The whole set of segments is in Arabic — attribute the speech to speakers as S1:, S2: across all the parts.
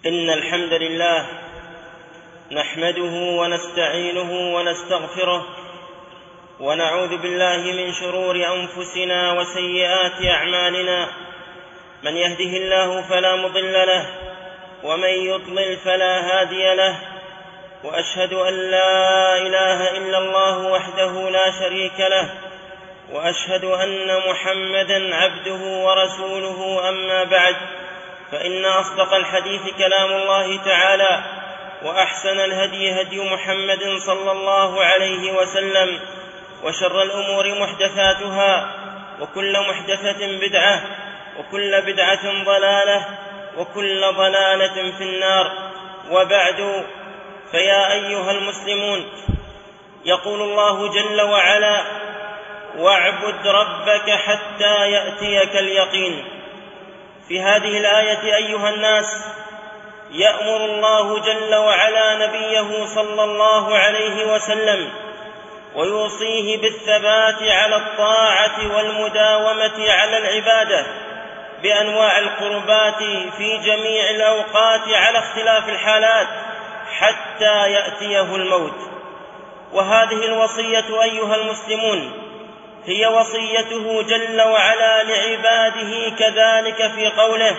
S1: إن الحمد لله نحمده ونستعينه ونستغفره ونعوذ بالله من شرور أنفسنا وسيئات أعمالنا. من يهده الله فلا مضل له ومن يضلل فلا هادي له، وأشهد أن لا إله إلا الله وحده لا شريك له، وأشهد أن محمدًا عبده ورسوله. أما بعد، فإن أصدق الحديث كلام الله تعالى، وأحسن الهدي هدي محمد صلى الله عليه وسلم، وشر الأمور محدثاتها، وكل محدثة بدعة، وكل بدعة ضلالة، وكل ضلالة في النار. وبعد، فيا أيها المسلمون، يقول الله جل وعلا: واعبد ربك حتى يأتيك اليقين. في هذه الآية أيها الناس، يأمر الله جل وعلا نبيه صلى الله عليه وسلم ويوصيه بالثبات على الطاعة والمداومة على العبادة بأنواع القربات في جميع الأوقات على اختلاف الحالات حتى يأتيه الموت. وهذه الوصية أيها المسلمون هي وصيته جل وعلا لعباده، كذلك في قوله: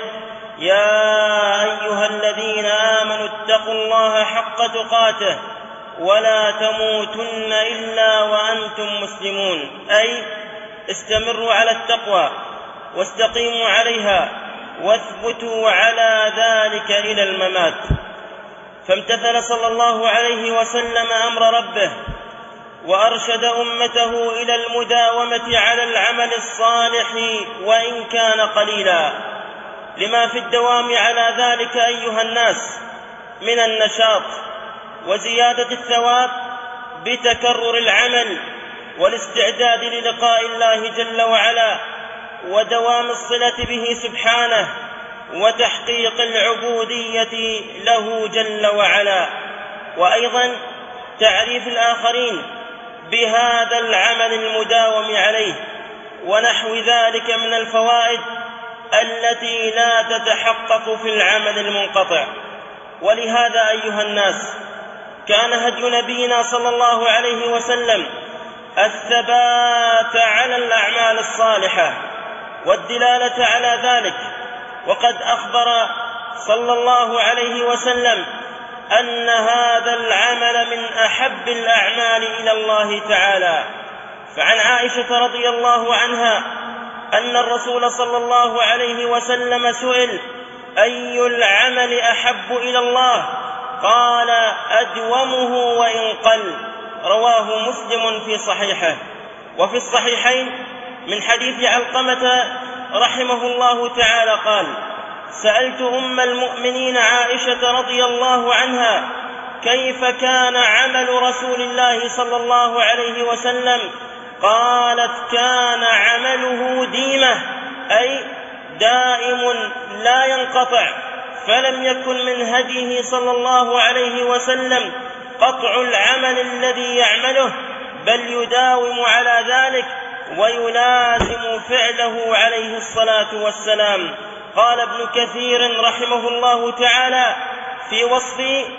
S1: يا أيها الذين آمنوا اتقوا الله حق تقاته ولا تموتن إلا وأنتم مسلمون، أي استمروا على التقوى واستقيموا عليها واثبتوا على ذلك إلى الممات. فامتثل صلى الله عليه وسلم أمر ربه وأرشد أمته إلى المداومة على العمل الصالح وإن كان قليلا، لما في الدوام على ذلك أيها الناس من النشاط وزيادة الثواب بتكرر العمل والاستعداد للقاء الله جل وعلا ودوام الصلة به سبحانه وتحقيق العبودية له جل وعلا، وأيضا تعريف الآخرين بهذا العمل المداوم عليه ونحو ذلك من الفوائد التي لا تتحقق في العمل المنقطع. ولهذا أيها الناس، كان هدي نبينا صلى الله عليه وسلم الثبات على الأعمال الصالحة والدلالة على ذلك، وقد أخبر صلى الله عليه وسلم أن هذا العمل من أحب الأعمال إلى الله تعالى. فعن عائشة رضي الله عنها أن الرسول صلى الله عليه وسلم سئل: أي العمل أحب إلى الله؟ قال: أدومه وإن قل. رواه مسلم في صحيحه. وفي الصحيحين من حديث علقمة رحمه الله تعالى قال: سألت أم المؤمنين عائشة رضي الله عنها كيف كان عمل رسول الله صلى الله عليه وسلم؟ قالت: كان عمله ديمة، أي دائم لا ينقطع، فلم يكن من هديه صلى الله عليه وسلم قطع العمل الذي يعمله، بل يداوم على ذلك ويلازم فعله عليه الصلاة والسلام. قال ابن كثير رحمه الله تعالى في وصف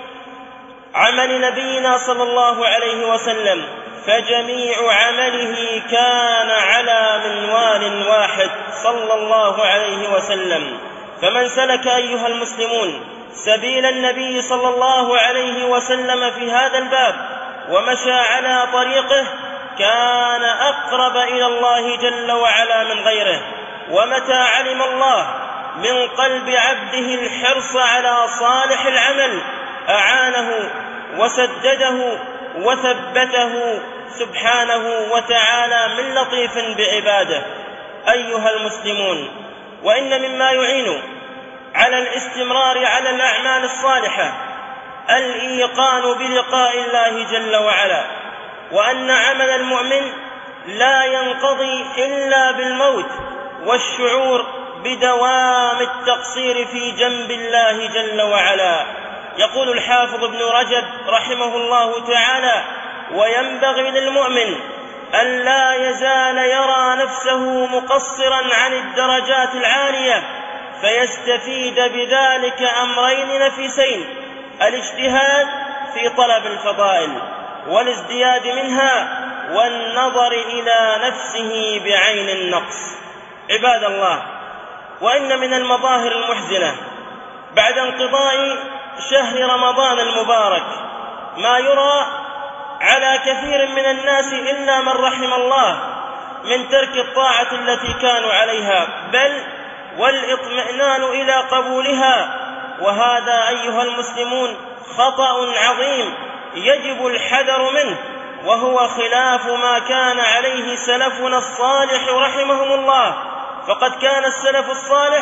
S1: عمل نبينا صلى الله عليه وسلم: فجميع عمله كان على منوال واحد صلى الله عليه وسلم. فمن سلك أيها المسلمون سبيل النبي صلى الله عليه وسلم في هذا الباب ومشى على طريقه كان أقرب إلى الله جل وعلا من غيره. ومتى علم الله من قلب عبده الحرص على صالح العمل أعانه وسدده وثبته سبحانه وتعالى من لطيف بعباده. أيها المسلمون، وإن مما يعين على الاستمرار على الأعمال الصالحة الإيقان بلقاء الله جل وعلا، وأن عمل المؤمن لا ينقضي إلا بالموت والشعور بدوام التقصير في جنب الله جل وعلا. يقول الحافظ ابن رجب رحمه الله تعالى: وينبغي للمؤمن أن لا يزال يرى نفسه مقصرا عن الدرجات العالية فيستفيد بذلك أمرين نفيسين: الاجتهاد في طلب الفضائل والازدياد منها، والنظر إلى نفسه بعين النقص. عباد الله، وإن من المظاهر المحزنة بعد انقضاء شهر رمضان المبارك ما يرى على كثير من الناس إلا من رحم الله من ترك الطاعة التي كانوا عليها، بل والاطمئنان إلى قبولها، وهذا أيها المسلمون خطأ عظيم يجب الحذر منه، وهو خلاف ما كان عليه سلفنا الصالح رحمهم الله. فقد كان السلف الصالح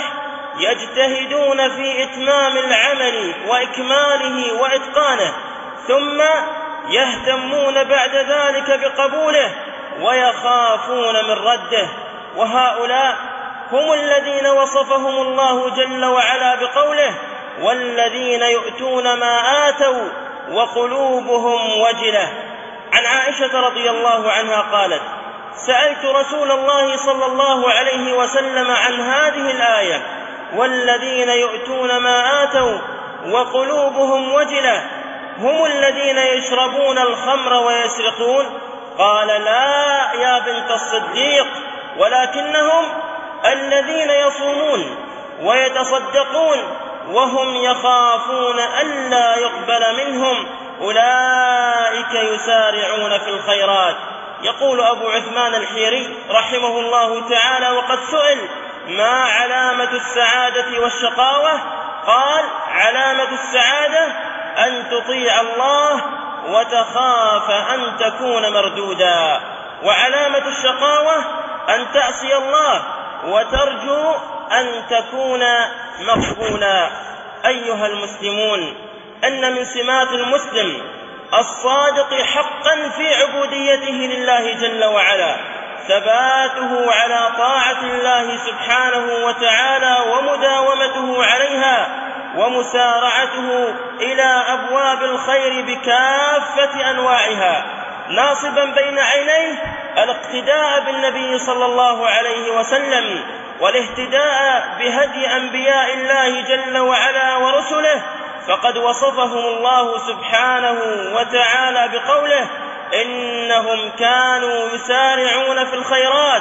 S1: يجتهدون في إتمام العمل وإكماله وإتقانه، ثم يهتمون بعد ذلك بقبوله ويخافون من رده. وهؤلاء هم الذين وصفهم الله جل وعلا بقوله: والذين يؤتون ما آتوا وقلوبهم وجلة. عن عائشة رضي الله عنها قالت: سألت رسول الله صلى الله عليه وسلم عن هذه الآية: والذين يؤتون ما آتوا وقلوبهم وجلة هم الذين يشربون الخمر ويسرقون؟ قال: لا يا بنت الصديق، ولكنهم الذين يصومون ويتصدقون وهم يخافون ألا يقبل منهم، أولئك يسارعون في الخيرات. يقول أبو عثمان الحيري رحمه الله تعالى وقد سئل: ما علامة السعادة والشقاوة؟ قال: علامة السعادة أن تطيع الله وتخاف أن تكون مردودا، وعلامة الشقاوة أن تعصي الله وترجو أن تكون مقبولا. أيها المسلمون، أن من سمات المسلم الصادق حقا في عبوديته لله جل وعلا ثباته على طاعة الله سبحانه وتعالى ومداومته عليها ومسارعته إلى أبواب الخير بكافة أنواعها، ناصبا بين عينيه الاقتداء بالنبي صلى الله عليه وسلم والاهتداء بهدي أنبياء الله جل وعلا ورسله. فقد وصفهم الله سبحانه وتعالى بقوله: إنهم كانوا يسارعون في الخيرات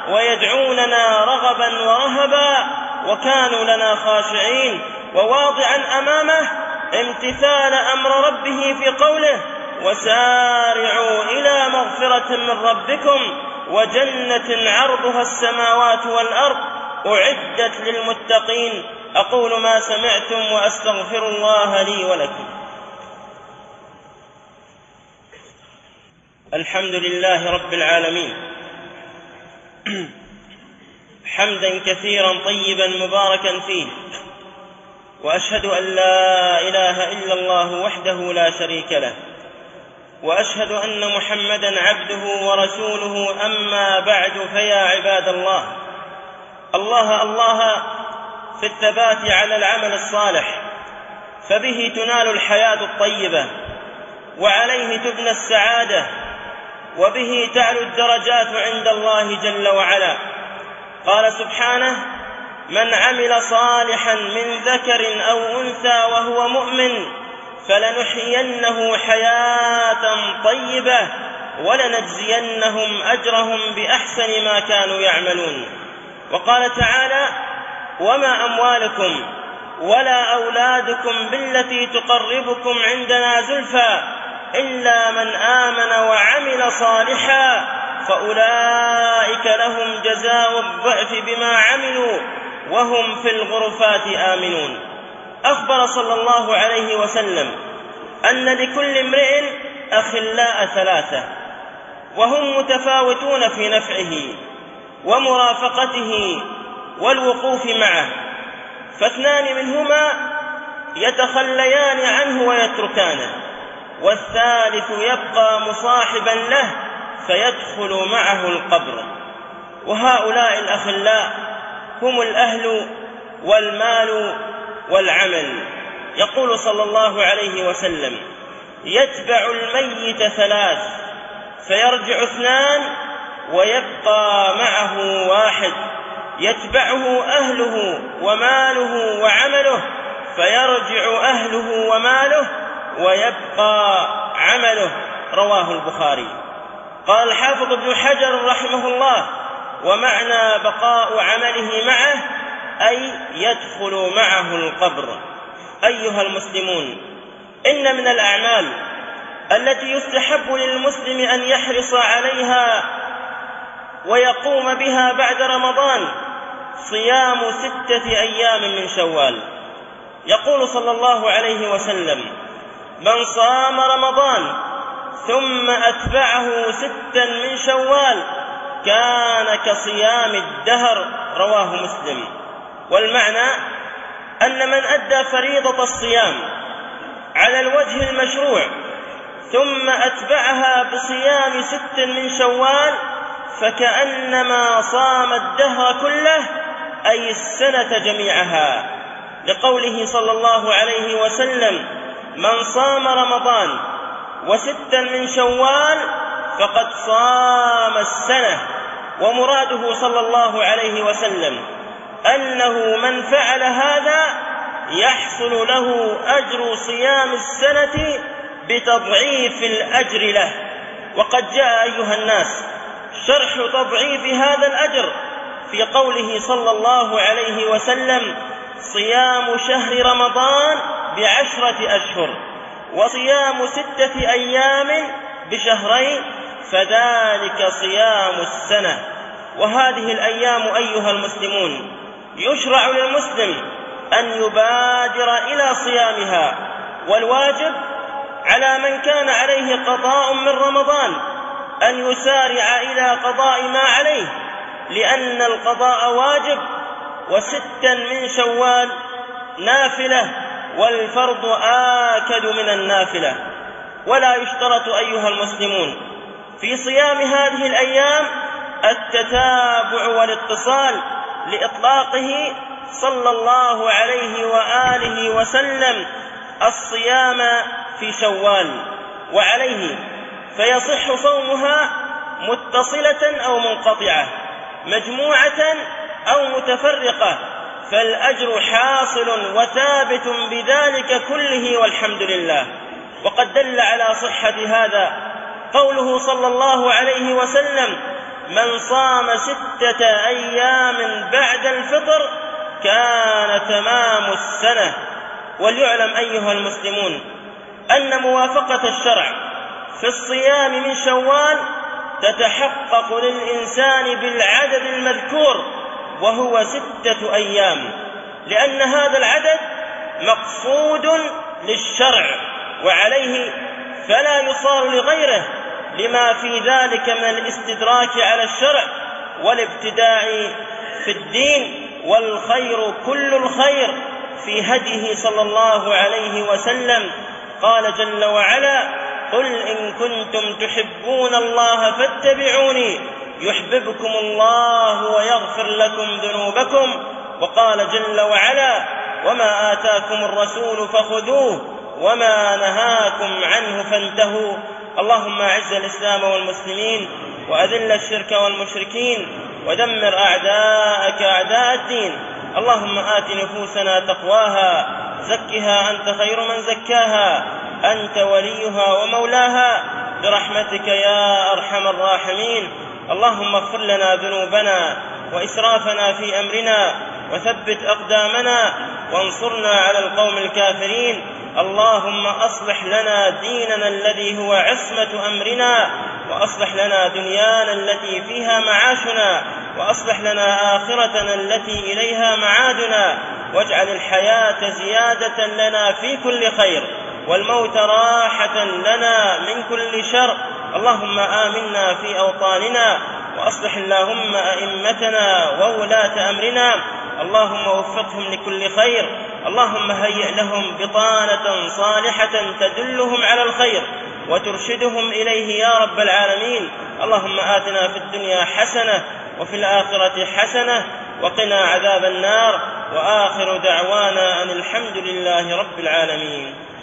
S1: ويدعوننا رغبا ورهبا وكانوا لنا خاشعين، وواضعا أمامه امتثال أمر ربه في قوله: وسارعوا إلى مغفرة من ربكم وجنة عرضها السماوات والأرض أعدت للمتقين. أقول ما سمعتم وأستغفر الله لي ولكم. الحمد لله رب العالمين، حمدا كثيرا طيبا مباركا فيه، وأشهد أن لا إله إلا الله وحده لا شريك له، وأشهد أن محمدا عبده ورسوله. أما بعد، فيا عباد الله، الله في الثبات على العمل الصالح، فبه تنال الحياة الطيبة، وعليه تبنى السعادة، وبه تعلو الدرجات عند الله جل وعلا. قال سبحانه: من عمل صالحا من ذكر أو أنثى وهو مؤمن فلنحيينه حياة طيبة ولنجزينهم أجرهم بأحسن ما كانوا يعملون. وقال تعالى: وما أموالكم ولا أولادكم بالتي تقربكم عندنا زلفى إلا من آمن وعمل صالحا فأولئك لهم جزاء الضعف بما عملوا وهم في الغرفات آمنون. أخبر صلى الله عليه وسلم أن لكل امرئ أخلاء ثلاثة، وهم متفاوتون في نفعه ومرافقته والوقوف معه، فاثنان منهما يتخليان عنه ويتركانه، والثالث يبقى مصاحبا له فيدخل معه القبر. وهؤلاء الأخلاء هم الأهل والمال والعمل. يقول صلى الله عليه وسلم: يتبع الميت ثلاث فيرجع اثنان ويبقى معه واحد. يتبعه أهله وماله وعمله، فيرجع أهله وماله ويبقى عمله. رواه البخاري. قال الحافظ ابن حجر رحمه الله: ومعنى بقاء عمله معه أي يدخل معه القبر. أيها المسلمون، إن من الأعمال التي يستحب للمسلم أن يحرص عليها ويقوم بها بعد رمضان صيام 6 أيام من شوال. يقول صلى الله عليه وسلم: من صام رمضان ثم أتبعه 6 من شوال كان كصيام الدهر. رواه مسلم. والمعنى أن من أدى فريضة الصيام على الوجه المشروع ثم أتبعها بصيام 6 من شوال فكأنما صام الدهر كله، أي السنة جميعها، لقوله صلى الله عليه وسلم: من صام رمضان و6 من شوال فقد صام السنة. ومراده صلى الله عليه وسلم أنه من فعل هذا يحصل له أجر صيام السنة بتضعيف الأجر له. وقد جاء أيها الناس شرح تضعيف هذا الأجر في قوله صلى الله عليه وسلم: صيام شهر رمضان ب10 أشهر، وصيام 6 أيام بشهرين، فذلك صيام السنة. وهذه الأيام أيها المسلمون يشرع للمسلم أن يبادر إلى صيامها، والواجب على من كان عليه قضاء من رمضان أن يسارع إلى قضاء ما عليه، لأن القضاء واجب، و6 من شوال نافلة، والفرض آكد من النافلة. ولا يشترط أيها المسلمون في صيام هذه الأيام التتابع والاتصال لإطلاقه صلى الله عليه وآله وسلم الصيام في شوال وعليه، فيصح صومها متصلة أو منقطعة، مجموعة أو متفرقة، فالأجر حاصل وثابت بذلك كله، والحمد لله. وقد دل على صحة هذا قوله صلى الله عليه وسلم: من صام 6 أيام بعد الفطر كان تمام السنة. وليعلم أيها المسلمون أن موافقة الشرع في الصيام من شوال تتحقق للإنسان بالعدد المذكور، وهو 6 أيام، لأن هذا العدد مقصود للشرع، وعليه فلا يصار لغيره، لما في ذلك من الاستدراك على الشرع والابتداع في الدين. والخير كل الخير في هديه صلى الله عليه وسلم. قال جل وعلا: قل إن كنتم تحبون الله فاتبعوني يحببكم الله ويغفر لكم ذنوبكم. وقال جل وعلا: وما آتاكم الرسول فخذوه وما نهاكم عنه فانتهوا. اللهم أعز الإسلام والمسلمين، وأذل الشرك والمشركين، ودمر أعداءك أعداء الدين. اللهم آت نفوسنا تقواها، زكها أنت خير من زكاها، أنت وليها ومولاها، برحمتك يا أرحم الراحمين. اللهم اغفر لنا ذنوبنا وإسرافنا في أمرنا، وثبت أقدامنا، وانصرنا على القوم الكافرين. اللهم أصلح لنا ديننا الذي هو عصمة أمرنا، وأصلح لنا دنيانا التي فيها معاشنا، وأصلح لنا آخرتنا التي إليها معادنا، واجعل الحياة زيادة لنا في كل خير، والموت راحة لنا من كل شر. اللهم آمنا في أوطاننا، وأصلح اللهم أئمتنا وولاة أمرنا، اللهم وفقهم لكل خير. اللهم هيئ لهم بطانة صالحة تدلهم على الخير وترشدهم إليه يا رب العالمين. اللهم آتنا في الدنيا حسنة وفي الآخرة حسنة وقنا عذاب النار. وآخر دعوانا أن الحمد لله رب العالمين.